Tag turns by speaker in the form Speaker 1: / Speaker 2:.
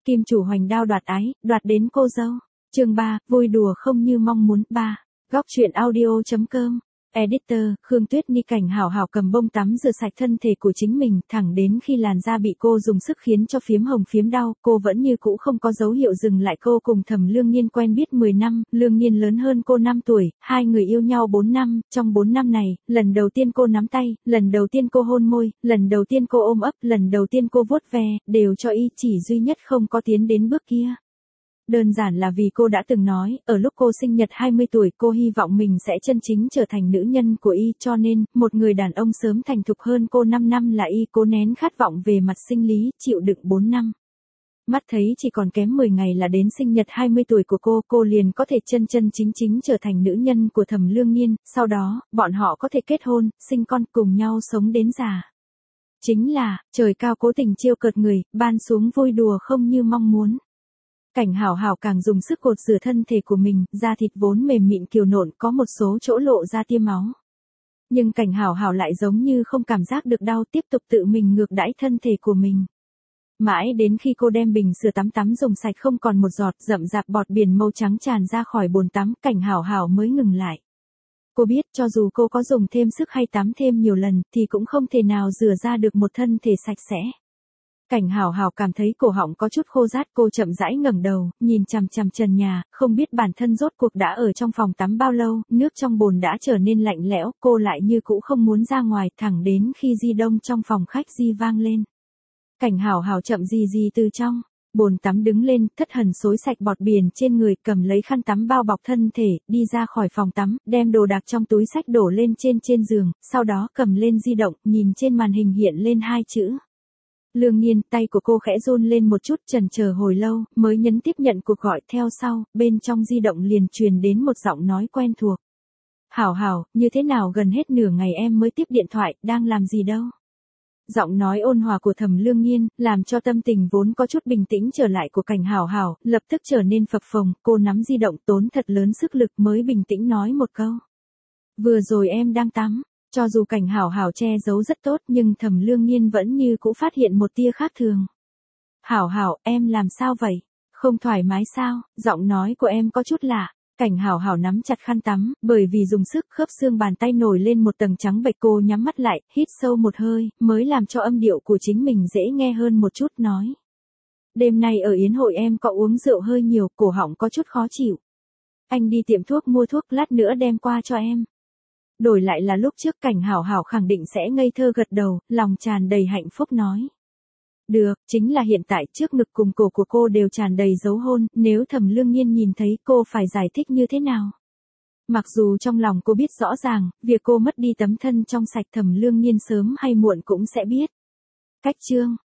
Speaker 1: Kim chủ hoành đao đoạt ái, đoạt đến cô dâu. Chương 3, vui đùa không như mong muốn. 3. Góc truyện audio.com. Editor, Khương Tuyết Nhi. Cảnh Hảo Hảo cầm bông tắm rửa sạch thân thể của chính mình, thẳng đến khi làn da bị cô dùng sức khiến cho phiếm hồng phiếm đau, cô vẫn như cũ không có dấu hiệu dừng lại. Cô cùng Thẩm Lương Nhiên quen biết 10 năm, Lương Nhiên lớn hơn cô 5 tuổi, hai người yêu nhau 4 năm, trong 4 năm này, lần đầu tiên cô nắm tay, lần đầu tiên cô hôn môi, lần đầu tiên cô ôm ấp, lần đầu tiên cô vuốt ve, đều cho y chỉ duy nhất không có tiến đến bước kia. Đơn giản là vì cô đã từng nói, ở lúc cô sinh nhật 20 tuổi cô hy vọng mình sẽ chân chính trở thành nữ nhân của y, cho nên, một người đàn ông sớm thành thục hơn cô 5 năm là y cố nén khát vọng về mặt sinh lý, chịu đựng 4 năm. Mắt thấy chỉ còn kém 10 ngày là đến sinh nhật 20 tuổi của cô liền có thể chân chân chính chính trở thành nữ nhân của Thẩm Lương Nhiên, sau đó, bọn họ có thể kết hôn, sinh con cùng nhau sống đến già. Chính là, trời cao cố tình trêu cợt người, ban xuống vui đùa không như mong muốn. Cảnh Hảo Hảo càng dùng sức cột rửa thân thể của mình, da thịt vốn mềm mịn kiều nộn có một số chỗ lộ ra tia máu. Nhưng Cảnh Hảo Hảo lại giống như không cảm giác được đau, tiếp tục tự mình ngược đãi thân thể của mình. Mãi đến khi cô đem bình sữa tắm dùng sạch không còn một giọt, rậm rạp bọt biển màu trắng tràn ra khỏi bồn tắm, Cảnh Hảo Hảo mới ngừng lại. Cô biết cho dù cô có dùng thêm sức hay tắm thêm nhiều lần thì cũng không thể nào rửa ra được một thân thể sạch sẽ. Cảnh Hảo Hảo cảm thấy cổ họng có chút khô rát, cô chậm rãi ngẩng đầu, nhìn chằm chằm trần nhà, không biết bản thân rốt cuộc đã ở trong phòng tắm bao lâu, nước trong bồn đã trở nên lạnh lẽo, cô lại như cũ không muốn ra ngoài, thẳng đến khi di động trong phòng khách di vang lên. Cảnh Hảo Hảo chậm gì từ trong bồn tắm đứng lên, thất hần xối sạch bọt biển trên người, cầm lấy khăn tắm bao bọc thân thể, đi ra khỏi phòng tắm, đem đồ đạc trong túi xách đổ lên trên giường, sau đó cầm lên di động, nhìn trên màn hình hiện lên hai chữ. Lương Nhiên. Tay của cô khẽ run lên một chút, chần chờ hồi lâu, mới nhấn tiếp nhận cuộc gọi. Theo sau, bên trong di động liền truyền đến một giọng nói quen thuộc. Hảo Hảo, như thế nào gần hết nửa ngày em mới tiếp điện thoại, đang làm gì đâu? Giọng nói ôn hòa của Thẩm Lương Nhiên, làm cho tâm tình vốn có chút bình tĩnh trở lại của Cảnh Hảo Hảo, lập tức trở nên phập phồng, cô nắm di động tốn thật lớn sức lực mới bình tĩnh nói một câu. Vừa rồi em đang tắm. Cho dù Cảnh Hảo Hảo che giấu rất tốt nhưng Thẩm Lương Nhiên vẫn như cũ phát hiện một tia khác thường. Hảo Hảo, em làm sao vậy? Không thoải mái sao? Giọng nói của em có chút lạ. Cảnh Hảo Hảo nắm chặt khăn tắm, bởi vì dùng sức khớp xương bàn tay nổi lên một tầng trắng bệch. Cô nhắm mắt lại, hít sâu một hơi, mới làm cho âm điệu của chính mình dễ nghe hơn một chút, nói. Đêm nay ở yến hội em có uống rượu hơi nhiều, cổ họng có chút khó chịu. Anh đi tiệm thuốc mua thuốc, lát nữa đem qua cho em. Đổi lại là lúc trước Cảnh Hảo Hảo khẳng định sẽ ngây thơ gật đầu, lòng tràn đầy hạnh phúc nói. Được, chính là hiện tại trước ngực cùng cổ của cô đều tràn đầy dấu hôn, nếu Thẩm Lương Nhiên nhìn thấy cô phải giải thích như thế nào? Mặc dù trong lòng cô biết rõ ràng, việc cô mất đi tấm thân trong sạch Thẩm Lương Nhiên sớm hay muộn cũng sẽ biết. Cách chương